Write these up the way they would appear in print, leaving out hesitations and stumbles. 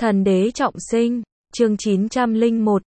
Thần đế trọng sinh, chương 901,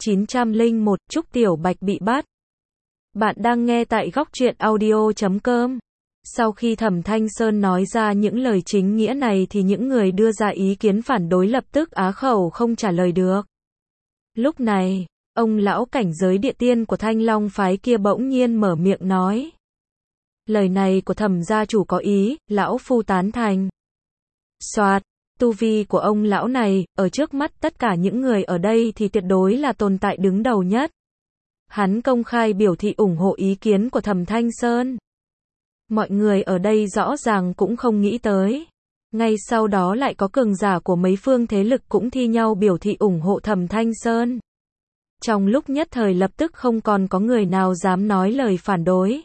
C901, Trúc Tiểu Bạch bị bắt. Bạn đang nghe tại góc truyện audio.com. Sau khi Thẩm Thanh Sơn nói ra những lời chính nghĩa này thì những người đưa ra ý kiến phản đối lập tức á khẩu không trả lời được. Lúc này, ông lão cảnh giới địa tiên của Thanh Long phái kia bỗng nhiên mở miệng nói. Lời này của Thẩm gia chủ có ý, lão phu tán thành. Soạt, tu vi của ông lão này, ở trước mắt tất cả những người ở đây thì tuyệt đối là tồn tại đứng đầu nhất. Hắn công khai biểu thị ủng hộ ý kiến của Thẩm Thanh Sơn. Mọi người ở đây rõ ràng cũng không nghĩ tới. Ngay sau đó lại có cường giả của mấy phương thế lực cũng thi nhau biểu thị ủng hộ Thẩm Thanh Sơn. Trong lúc nhất thời lập tức không còn có người nào dám nói lời phản đối.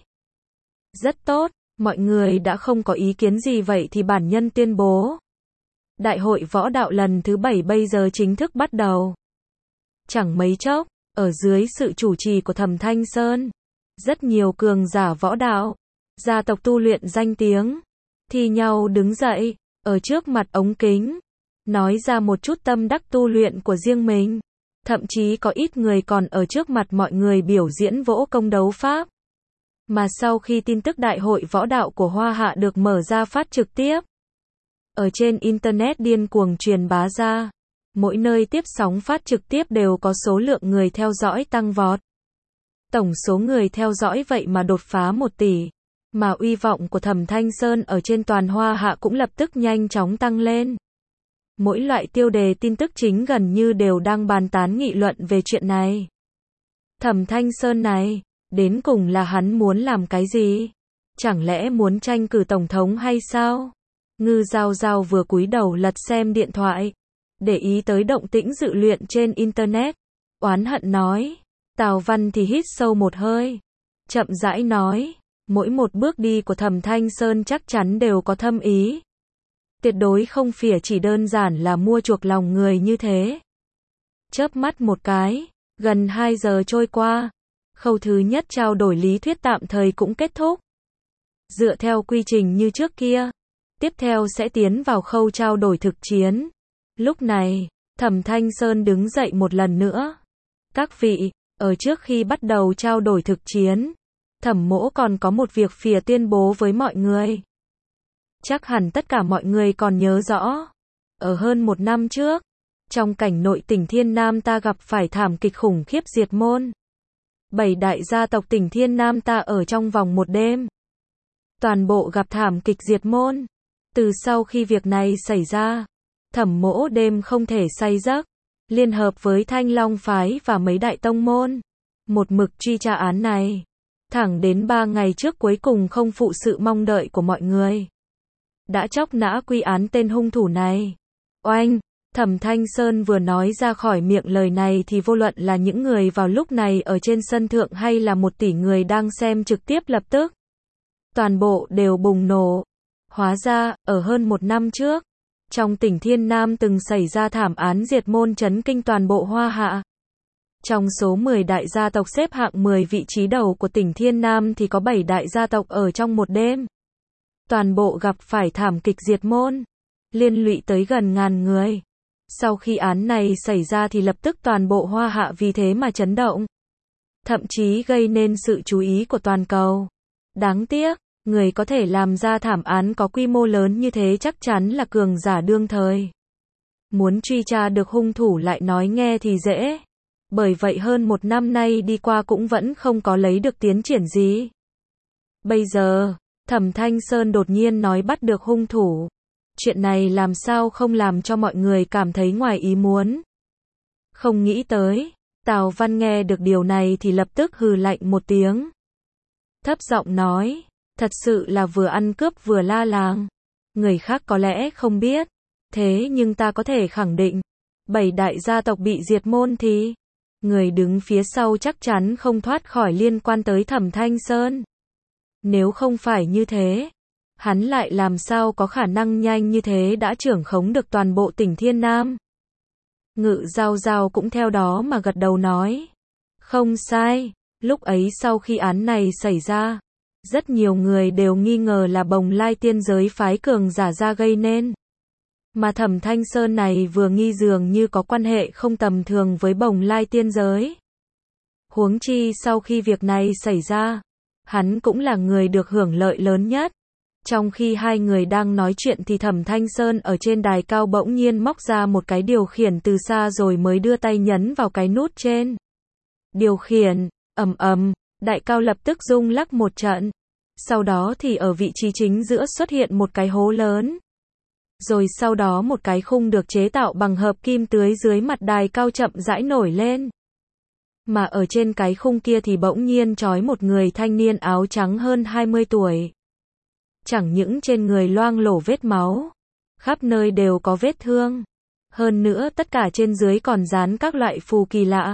Rất tốt, mọi người đã không có ý kiến gì vậy thì bản nhân tuyên bố. Đại hội võ đạo lần thứ 7 bây giờ chính thức bắt đầu. Chẳng mấy chốc, ở dưới sự chủ trì của Thẩm Thanh Sơn, rất nhiều cường giả võ đạo, gia tộc tu luyện danh tiếng, thi nhau đứng dậy, ở trước mặt ống kính, nói ra một chút tâm đắc tu luyện của riêng mình. Thậm chí có ít người còn ở trước mặt mọi người biểu diễn võ công đấu pháp. Mà sau khi tin tức đại hội võ đạo của Hoa Hạ được mở ra phát trực tiếp, ở trên Internet điên cuồng truyền bá ra, mỗi nơi tiếp sóng phát trực tiếp đều có số lượng người theo dõi tăng vọt. Tổng số người theo dõi vậy mà đột phá 1 tỷ, mà uy vọng của Thẩm Thanh Sơn ở trên toàn Hoa Hạ cũng lập tức nhanh chóng tăng lên. Mỗi loại tiêu đề tin tức chính gần như đều đang bàn tán nghị luận về chuyện này. Thẩm Thanh Sơn này, đến cùng là hắn muốn làm cái gì? Chẳng lẽ muốn tranh cử tổng thống hay sao? Ngư Giao Giao vừa cúi đầu lật xem điện thoại, để ý tới động tĩnh dự luyện trên Internet. Oán hận nói. Tào Văn thì hít sâu một hơi, chậm rãi nói, mỗi một bước đi của Thẩm Thanh Sơn chắc chắn đều có thâm ý. Tuyệt đối không phải chỉ đơn giản là mua chuộc lòng người như thế. Chớp mắt một cái, gần 2 giờ trôi qua, khâu thứ nhất trao đổi lý thuyết tạm thời cũng kết thúc. Dựa theo quy trình như trước kia, tiếp theo sẽ tiến vào khâu trao đổi thực chiến. Lúc này, Thẩm Thanh Sơn đứng dậy một lần nữa. Các vị, ở trước khi bắt đầu trao đổi thực chiến, Thẩm mỗ còn có một việc phìa tuyên bố với mọi người. Chắc hẳn tất cả mọi người còn nhớ rõ. Ở hơn 1 năm trước, trong cảnh nội tỉnh Thiên Nam ta gặp phải thảm kịch khủng khiếp diệt môn. 7 đại gia tộc tỉnh Thiên Nam ta ở trong vòng 1 đêm. Toàn bộ gặp thảm kịch diệt môn. Từ sau khi việc này xảy ra, Thẩm mỗ đêm không thể say giấc, liên hợp với Thanh Long phái và mấy đại tông môn, một mực truy tra án này. Thẳng đến 3 ngày trước cuối cùng không phụ sự mong đợi của mọi người. Đã chóc nã quy án tên hung thủ này. Oanh, Thẩm Thanh Sơn vừa nói ra khỏi miệng lời này thì vô luận là những người vào lúc này ở trên sân thượng hay là 1 tỷ người đang xem trực tiếp lập tức. Toàn bộ đều bùng nổ. Hóa ra, ở hơn 1 năm trước, trong tỉnh Thiên Nam từng xảy ra thảm án diệt môn chấn kinh toàn bộ Hoa Hạ. Trong số 10 đại gia tộc xếp hạng 10 vị trí đầu của tỉnh Thiên Nam thì có 7 đại gia tộc ở trong 1 đêm. Toàn bộ gặp phải thảm kịch diệt môn, liên lụy tới gần 1000 người. Sau khi án này xảy ra thì lập tức toàn bộ Hoa Hạ vì thế mà chấn động. Thậm chí gây nên sự chú ý của toàn cầu. Đáng tiếc, người có thể làm ra thảm án có quy mô lớn như thế chắc chắn là cường giả đương thời. Muốn truy tra được hung thủ lại nói nghe thì dễ. Bởi vậy hơn 1 năm nay đi qua cũng vẫn không có lấy được tiến triển gì. Bây giờ, Thẩm Thanh Sơn đột nhiên nói bắt được hung thủ. Chuyện này làm sao không làm cho mọi người cảm thấy ngoài ý muốn. Không nghĩ tới, Tào Văn nghe được điều này thì lập tức hừ lạnh một tiếng. Thấp giọng nói, thật sự là vừa ăn cướp vừa la làng. Người khác có lẽ không biết, thế nhưng ta có thể khẳng định, 7 đại gia tộc bị diệt môn thì người đứng phía sau chắc chắn không thoát khỏi liên quan tới Thẩm Thanh Sơn. Nếu không phải như thế, hắn lại làm sao có khả năng nhanh như thế đã trưởng khống được toàn bộ tỉnh Thiên Nam. Ngự Giao Giao cũng theo đó mà gật đầu nói. Không sai, lúc ấy sau khi án này xảy ra, rất nhiều người đều nghi ngờ là Bồng Lai tiên giới phái cường giả ra gây nên. Mà Thẩm Thanh Sơn này vừa nghi dường như có quan hệ không tầm thường với Bồng Lai tiên giới. Huống chi sau khi việc này xảy ra, hắn cũng là người được hưởng lợi lớn nhất. Trong khi hai người đang nói chuyện thì Thẩm Thanh Sơn ở trên đài cao bỗng nhiên móc ra một cái điều khiển từ xa rồi mới đưa tay nhấn vào cái nút trên. Điều khiển, ầm ầm, đại cao lập tức rung lắc một trận. Sau đó thì ở vị trí chính giữa xuất hiện một cái hố lớn. Rồi sau đó một cái khung được chế tạo bằng hợp kim tưới dưới mặt đài cao chậm rãi nổi lên. Mà ở trên cái khung kia thì bỗng nhiên trói một người thanh niên áo trắng hơn 20 tuổi. Chẳng những trên người loang lổ vết máu, khắp nơi đều có vết thương. Hơn nữa tất cả trên dưới còn dán các loại phù kỳ lạ.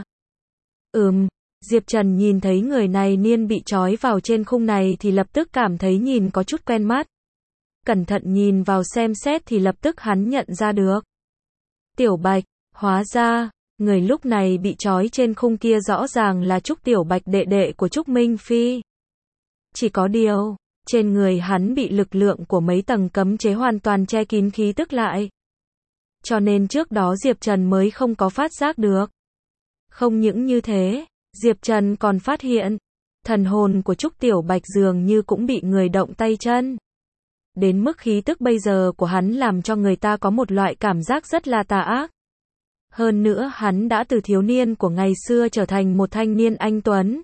Diệp Trần nhìn thấy người này niên bị trói vào trên khung này thì lập tức cảm thấy nhìn có chút quen mắt. Cẩn thận nhìn vào xem xét thì lập tức hắn nhận ra được. Tiểu Bạch, hóa ra, người lúc này bị trói trên khung kia rõ ràng là Trúc Tiểu Bạch đệ đệ của Trúc Minh Phi. Chỉ có điều, trên người hắn bị lực lượng của mấy tầng cấm chế hoàn toàn che kín khí tức lại. Cho nên trước đó Diệp Trần mới không có phát giác được. Không những như thế, Diệp Trần còn phát hiện, thần hồn của Trúc Tiểu Bạch dường như cũng bị người động tay chân. Đến mức khí tức bây giờ của hắn làm cho người ta có một loại cảm giác rất là tà ác. Hơn nữa hắn đã từ thiếu niên của ngày xưa trở thành một thanh niên anh tuấn.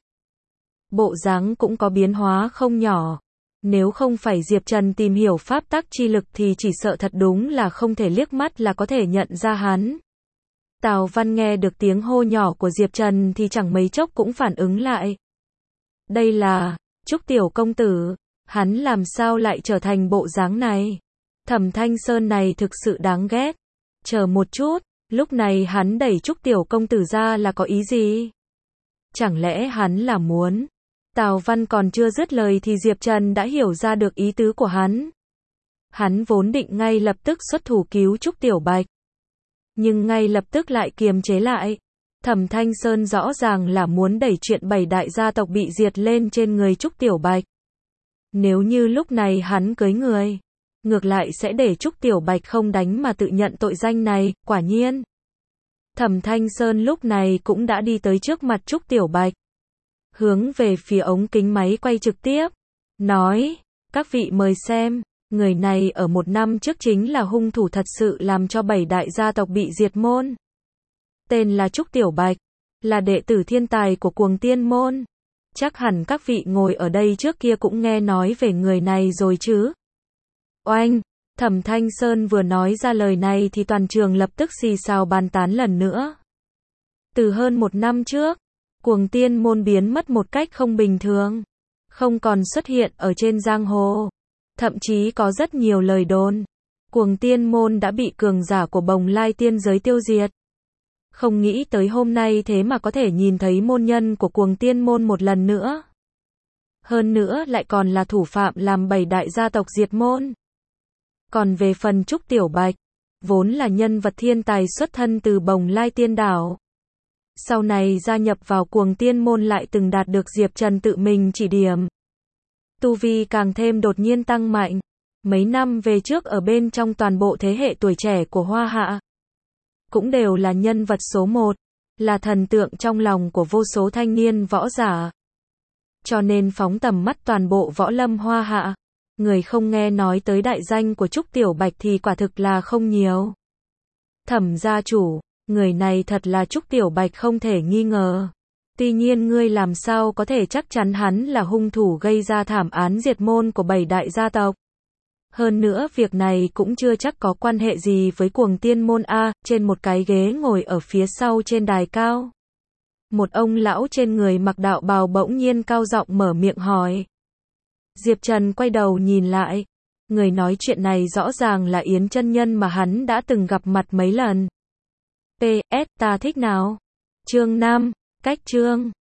Bộ dáng cũng có biến hóa không nhỏ. Nếu không phải Diệp Trần tìm hiểu pháp tắc chi lực thì chỉ sợ thật đúng là không thể liếc mắt là có thể nhận ra hắn. Tào Văn nghe được tiếng hô nhỏ của Diệp Trần thì chẳng mấy chốc cũng phản ứng lại. Đây là Trúc Tiểu công tử, hắn làm sao lại trở thành bộ dáng này? Thẩm Thanh Sơn này thực sự đáng ghét. Chờ một chút, lúc này hắn đẩy Trúc Tiểu công tử ra là có ý gì? Chẳng lẽ hắn là muốn... Tào Văn còn chưa dứt lời thì Diệp Trần đã hiểu ra được ý tứ của hắn. Hắn vốn định ngay lập tức xuất thủ cứu Trúc Tiểu Bạch. Nhưng ngay lập tức lại kiềm chế lại. Thẩm Thanh Sơn rõ ràng là muốn đẩy chuyện 7 đại gia tộc bị diệt lên trên người Trúc Tiểu Bạch. Nếu như lúc này hắn cưới người, ngược lại sẽ để Trúc Tiểu Bạch không đánh mà tự nhận tội danh này, quả nhiên. Thẩm Thanh Sơn lúc này cũng đã đi tới trước mặt Trúc Tiểu Bạch. Hướng về phía ống kính máy quay trực tiếp. Nói, các vị mời xem, người này ở 1 năm trước chính là hung thủ thật sự làm cho 7 đại gia tộc bị diệt môn. Tên là Trúc Tiểu Bạch, là đệ tử thiên tài của Cuồng Tiên môn. Chắc hẳn các vị ngồi ở đây trước kia cũng nghe nói về người này rồi chứ. Oanh, Thẩm Thanh Sơn vừa nói ra lời này thì toàn trường lập tức xì xào bàn tán lần nữa. Từ hơn 1 năm trước, Cuồng Tiên môn biến mất một cách không bình thường, không còn xuất hiện ở trên giang hồ. Thậm chí có rất nhiều lời đồn, Cuồng Tiên môn đã bị cường giả của Bồng Lai tiên giới tiêu diệt. Không nghĩ tới hôm nay thế mà có thể nhìn thấy môn nhân của Cuồng Tiên môn một lần nữa. Hơn nữa lại còn là thủ phạm làm 7 đại gia tộc diệt môn. Còn về phần Trúc Tiểu Bạch, vốn là nhân vật thiên tài xuất thân từ Bồng Lai tiên đảo. Sau này gia nhập vào Cuồng Tiên môn lại từng đạt được Diệp Trần tự mình chỉ điểm. Tu vi càng thêm đột nhiên tăng mạnh. Mấy năm về trước ở bên trong toàn bộ thế hệ tuổi trẻ của Hoa Hạ, cũng đều là nhân vật số 1, là thần tượng trong lòng của vô số thanh niên võ giả. Cho nên phóng tầm mắt toàn bộ võ lâm Hoa Hạ, người không nghe nói tới đại danh của Trúc Tiểu Bạch thì quả thực là không nhiều. Thẩm gia chủ, người này thật là Trúc Tiểu Bạch không thể nghi ngờ. Tuy nhiên ngươi làm sao có thể chắc chắn hắn là hung thủ gây ra thảm án diệt môn của 7 đại gia tộc. Hơn nữa việc này cũng chưa chắc có quan hệ gì với Cuồng Tiên môn a. Trên một cái ghế ngồi ở phía sau trên đài cao, một ông lão trên người mặc đạo bào bỗng nhiên cao giọng mở miệng hỏi. Diệp Trần quay đầu nhìn lại, người nói chuyện này rõ ràng là Yến chân nhân mà hắn đã từng gặp mặt mấy lần. PS ta thích nào? Chương 5, cách chương